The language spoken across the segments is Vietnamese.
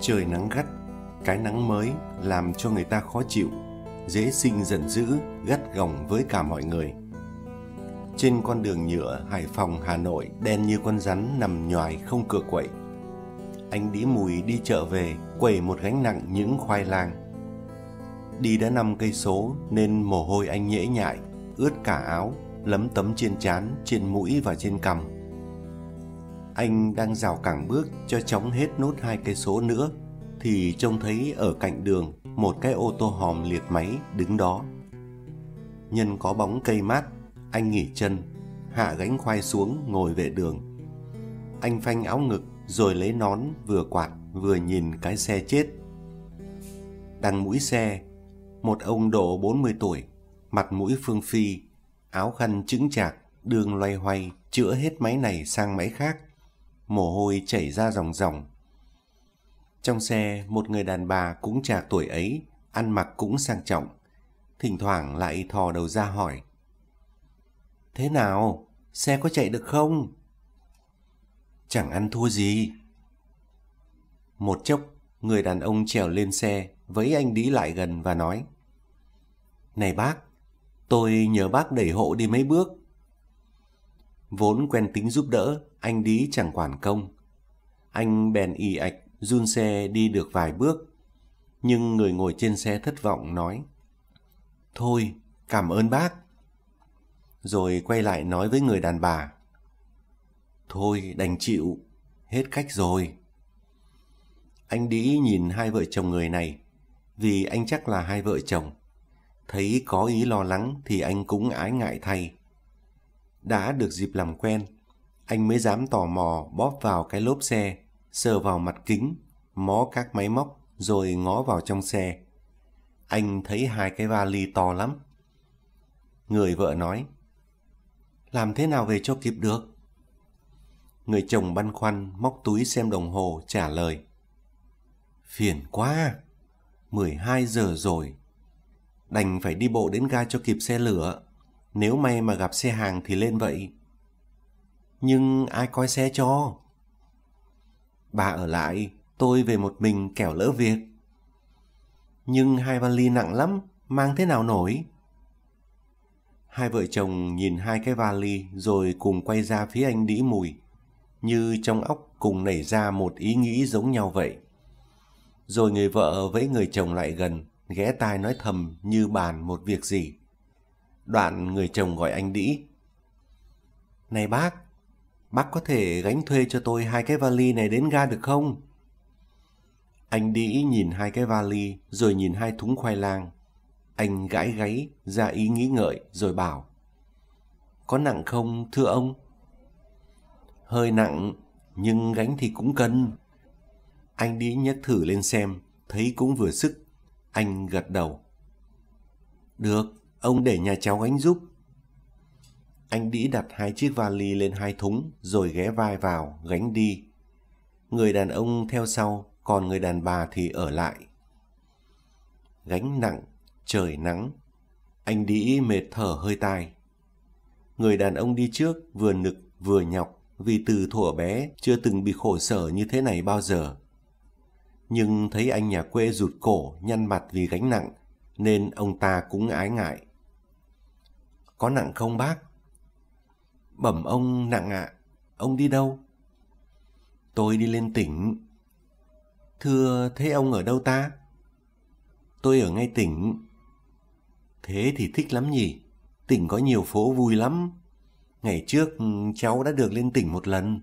Trời nắng gắt, cái nắng mới làm cho người ta khó chịu, dễ sinh giận dữ, gắt gỏng với cả mọi người. Trên con đường nhựa Hải Phòng, Hà Nội đen như con rắn nằm nhoài không cửa quậy. Anh Đĩ Mùi đi chợ về, quẩy một gánh nặng những khoai lang. Đi đã 5 cây số nên mồ hôi anh nhễ nhại, ướt cả áo, lấm tấm trên trán, trên mũi và trên cằm. Anh đang rào cẳng bước cho chóng hết nốt 2 cây số nữa thì trông thấy ở cạnh đường một cái ô tô hòm liệt máy đứng đó. Nhân có bóng cây mát, anh nghỉ chân, hạ gánh khoai xuống ngồi vệ đường. Anh phanh áo ngực rồi lấy nón vừa quạt vừa nhìn cái xe chết. Đằng mũi xe, một ông độ 40 tuổi, mặt mũi phương phi, áo khăn chững chạc, đường loay hoay chữa hết máy này sang máy khác, mồ hôi chảy ra ròng ròng. Trong xe, một người đàn bà cũng trạc tuổi ấy, ăn mặc cũng sang trọng, thỉnh thoảng lại thò đầu ra hỏi: "Thế nào? Xe có chạy được không?" "Chẳng ăn thua gì." Một chốc, người đàn ông trèo lên xe, vẫy anh Đĩ lại gần và nói: "Này bác, tôi nhờ bác đẩy hộ đi mấy bước." Vốn quen tính giúp đỡ, anh Đĩ chẳng quản công. Anh bèn ì ạch run xe đi được vài bước, nhưng người ngồi trên xe thất vọng nói: "Thôi, cảm ơn bác." Rồi quay lại nói với người đàn bà: "Thôi đành chịu, hết cách rồi." Anh Đĩ nhìn hai vợ chồng người này, vì anh chắc là hai vợ chồng. Thấy có ý lo lắng thì anh cũng ái ngại thay. Đã được dịp làm quen, anh mới dám tò mò bóp vào cái lốp xe, sờ vào mặt kính, mó các máy móc rồi ngó vào trong xe. Anh thấy 2 cái vali to lắm. Người vợ nói: "Làm thế nào về cho kịp được?" Người chồng băn khoăn móc túi xem đồng hồ trả lời: "Phiền quá, 12 giờ rồi. Đành phải đi bộ đến ga cho kịp xe lửa. Nếu may mà gặp xe hàng thì lên vậy. Nhưng ai coi xe cho?" "Bà ở lại, tôi về một mình kẻo lỡ việc." "Nhưng 2 vali nặng lắm, mang thế nào nổi?" Hai vợ chồng nhìn 2 cái vali rồi cùng quay ra phía anh Đĩ Mùi, như trong óc cùng nảy ra một ý nghĩ giống nhau vậy. Rồi người vợ với người chồng lại gần, ghé tai nói thầm như bàn một việc gì. Đoạn người chồng gọi anh Đĩ: "Này bác có thể gánh thuê cho tôi 2 cái vali này đến ga được không?" Anh Đĩ nhìn 2 cái vali rồi nhìn 2 thúng khoai lang. Anh gãi gáy ra ý nghĩ ngợi rồi bảo: "Có nặng không thưa ông?" "Hơi nặng, nhưng gánh thì cũng cần." Anh Đĩ nhấc thử lên xem, thấy cũng vừa sức. Anh gật đầu: "Được, ông để nhà cháu gánh giúp." Anh Đĩ đặt 2 chiếc vali lên 2 thúng rồi ghé vai vào gánh đi. Người đàn ông theo sau, còn người đàn bà thì ở lại. Gánh nặng, trời nắng, anh Đĩ mệt thở hơi tai. Người đàn ông đi trước vừa nực vừa nhọc, vì từ thuở bé chưa từng bị khổ sở như thế này bao giờ. Nhưng thấy anh nhà quê rụt cổ nhăn mặt vì gánh nặng, nên ông ta cũng ái ngại. "Có nặng không bác?" "Bẩm ông nặng ạ." "Ông đi đâu?" "Tôi đi lên tỉnh." "Thưa, thế ông ở đâu ta?" "Tôi ở ngay tỉnh." "Thế thì thích lắm nhỉ, tỉnh có nhiều phố vui lắm. Ngày trước cháu đã được lên tỉnh một lần."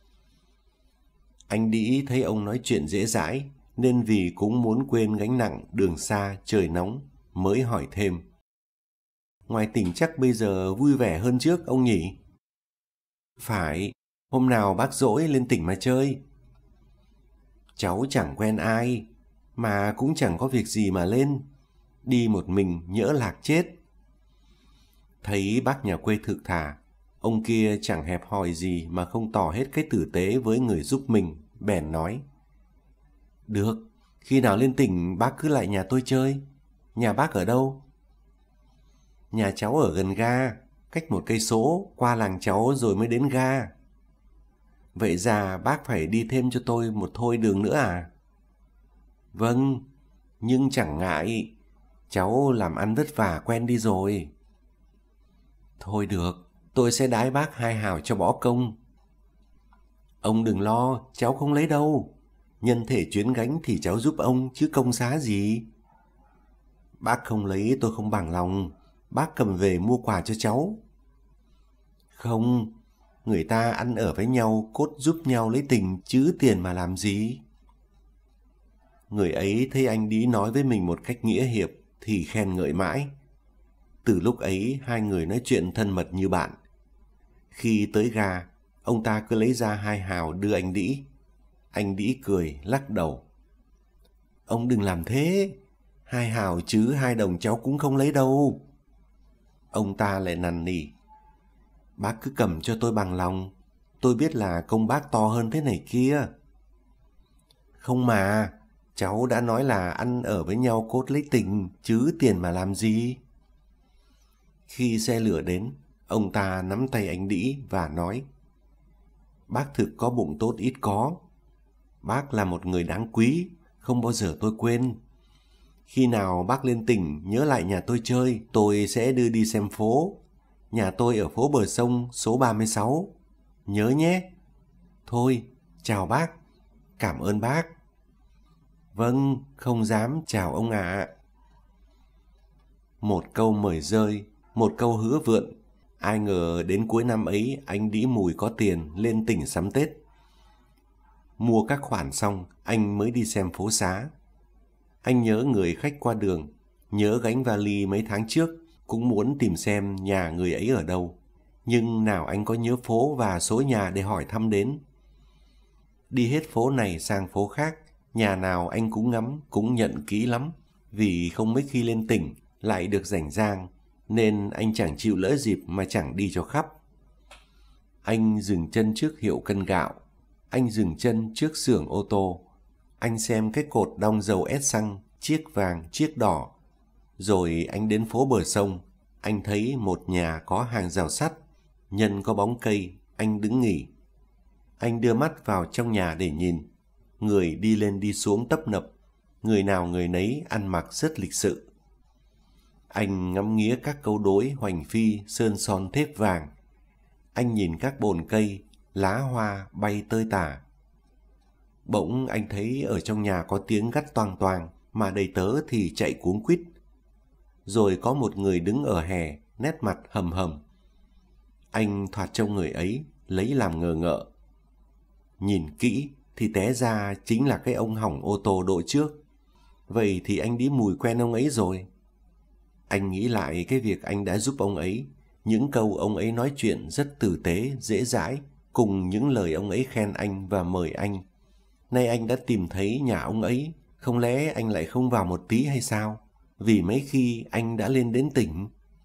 Anh Đĩ thấy ông nói chuyện dễ dãi, nên vì cũng muốn quên gánh nặng đường xa trời nóng, mới hỏi thêm: "Ngoài tỉnh chắc bây giờ vui vẻ hơn trước ông nhỉ?" "Phải, hôm nào bác rỗi lên tỉnh mà chơi." "Cháu chẳng quen ai, mà cũng chẳng có việc gì mà lên. Đi một mình nhỡ lạc chết." Thấy bác nhà quê thực thà, ông kia chẳng hẹp hòi gì mà không tỏ hết cái tử tế với người giúp mình, bèn nói: "Được, khi nào lên tỉnh bác cứ lại nhà tôi chơi. Nhà bác ở đâu?" "Nhà cháu ở gần ga, cách 1 cây số, qua làng cháu rồi mới đến ga." "Vậy ra bác phải đi thêm cho tôi một thôi đường nữa à?" Vâng, nhưng chẳng ngại, cháu làm ăn vất vả quen đi rồi. Thôi được, tôi sẽ đái bác 2 hào cho bỏ công. Ông đừng lo, cháu không lấy đâu. Nhân thể chuyến gánh thì cháu giúp ông chứ công xá gì. Bác không lấy tôi không bằng lòng, bác cầm về mua quà cho cháu. Không, người ta ăn ở với nhau cốt giúp nhau lấy tình chứ tiền mà làm gì. Người ấy thấy anh Đĩ nói với mình một cách nghĩa hiệp thì khen ngợi mãi. Từ lúc ấy hai người nói chuyện thân mật như bạn. Khi tới ga, ông ta cứ lấy ra 2 hào đưa anh Đĩ. Anh Đĩ cười lắc đầu. Ông đừng làm thế, 2 hào chứ 2 đồng cháu cũng không lấy đâu. Ông ta lại năn nỉ. Bác cứ cầm cho tôi bằng lòng, tôi biết là công bác to hơn thế này kia. Không mà, cháu đã nói là ăn ở với nhau cốt lấy tình, chứ tiền mà làm gì. Khi xe lửa đến, ông ta nắm tay anh Đĩ và nói. Bác thực có bụng tốt ít có. Bác là một người đáng quý, không bao giờ tôi quên. Khi nào bác lên tỉnh nhớ lại nhà tôi chơi, tôi sẽ đưa đi xem phố. Nhà tôi ở phố bờ sông số 36. Nhớ nhé. Thôi, chào bác. Cảm ơn bác. Vâng, không dám chào ông ạ. Một câu mời rơi, một câu hứa vượn. Ai ngờ đến cuối năm ấy anh Đĩ Mùi có tiền lên tỉnh sắm Tết. Mua các khoản xong, anh mới đi xem phố xá. Anh nhớ người khách qua đường, nhớ gánh vali mấy tháng trước, cũng muốn tìm xem nhà người ấy ở đâu. Nhưng nào anh có nhớ phố và số nhà để hỏi thăm đến. Đi hết phố này sang phố khác, nhà nào anh cũng ngắm, cũng nhận kỹ lắm. Vì không mấy khi lên tỉnh lại được rảnh rang, nên anh chẳng chịu lỡ dịp mà chẳng đi cho khắp. Anh dừng chân trước hiệu cân gạo, anh dừng chân trước xưởng ô tô. Anh xem cái cột đong dầu ép xăng, chiếc vàng, chiếc đỏ. Rồi anh đến phố bờ sông, anh thấy một nhà có hàng rào sắt, nhân có bóng cây, anh đứng nghỉ. Anh đưa mắt vào trong nhà để nhìn, người đi lên đi xuống tấp nập, người nào người nấy ăn mặc rất lịch sự. Anh ngắm nghía các câu đối hoành phi sơn son thép vàng. Anh nhìn các bồn cây, lá hoa bay tơi tả. Bỗng anh thấy ở trong nhà có tiếng gắt toang toang, mà đầy tớ thì chạy cuống quýt. Rồi có một người đứng ở hè, nét mặt hầm hầm. Anh thoạt trông người ấy, lấy làm ngờ ngợ. Nhìn kỹ thì té ra chính là cái ông hỏng ô tô độ trước. Vậy thì anh Đĩ Mùi quen ông ấy rồi. Anh nghĩ lại cái việc anh đã giúp ông ấy, những câu ông ấy nói chuyện rất tử tế, dễ dãi, cùng những lời ông ấy khen anh và mời anh. Nay anh đã tìm thấy nhà ông ấy, không lẽ anh lại không vào một tí hay sao? Vì mấy khi anh đã lên đến tỉnh.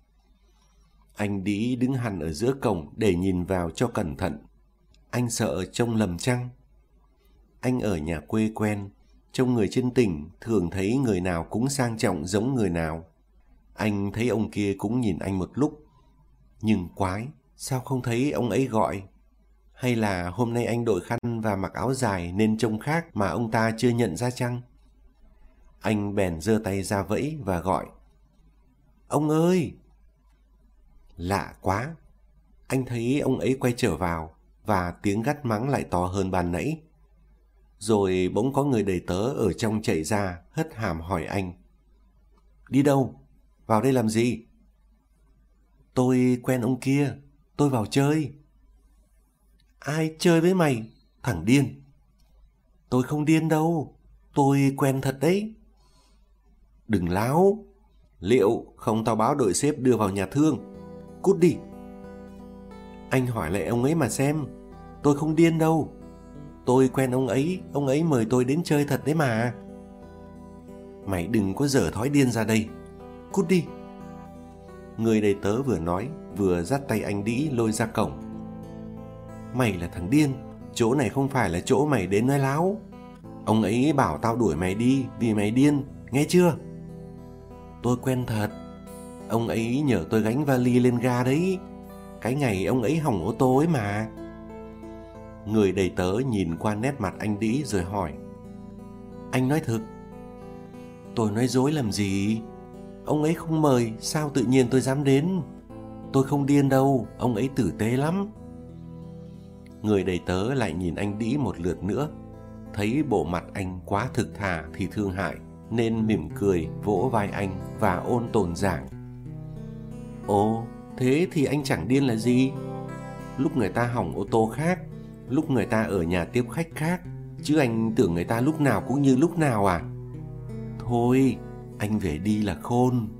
Anh Đĩ đứng hẳn ở giữa cổng để nhìn vào cho cẩn thận. Anh sợ trông lầm chăng? Anh ở nhà quê quen, trông người trên tỉnh thường thấy người nào cũng sang trọng giống người nào. Anh thấy ông kia cũng nhìn anh một lúc. Nhưng quái, sao không thấy ông ấy gọi? Hay là hôm nay anh đội khăn và mặc áo dài nên trông khác mà ông ta chưa nhận ra chăng? Anh bèn giơ tay ra vẫy và gọi. Ông ơi! Lạ quá! Anh thấy ông ấy quay trở vào và tiếng gắt mắng lại to hơn ban nãy. Rồi bỗng có người đầy tớ ở trong chạy ra hất hàm hỏi anh. Đi đâu? Vào đây làm gì? Tôi quen ông kia, tôi vào chơi. Ai chơi với mày? Thằng điên. Tôi không điên đâu, tôi quen thật đấy. Đừng láo. Liệu không tao báo đội sếp đưa vào nhà thương? Cút đi. Anh hỏi lại ông ấy mà xem. Tôi không điên đâu. Tôi quen ông ấy mời tôi đến chơi thật đấy mà. Mày đừng có dở thói điên ra đây. Cút đi. Người đầy tớ vừa nói vừa dắt tay anh Đĩ lôi ra cổng. Mày là thằng điên, chỗ này không phải là chỗ mày đến nói láo. Ông ấy bảo tao đuổi mày đi vì mày điên, nghe chưa? Tôi quen thật. Ông ấy nhờ tôi gánh vali lên ga đấy. Cái ngày ông ấy hỏng ô tô ấy mà. Người đầy tớ nhìn qua nét mặt anh Đĩ rồi hỏi. Anh nói thực, Tôi nói dối làm gì? Ông ấy không mời, sao tự nhiên tôi dám đến? Tôi không điên đâu, ông ấy tử tế lắm. Người đầy tớ lại nhìn anh Đĩ một lượt nữa, thấy bộ mặt anh quá thực thà thì thương hại, nên mỉm cười vỗ vai anh và ôn tồn giảng. Ồ, thế thì anh chẳng điên là gì? Lúc người ta hỏng ô tô khác, lúc người ta ở nhà tiếp khách khác, chứ anh tưởng người ta lúc nào cũng như lúc nào à? Thôi, anh về đi là khôn.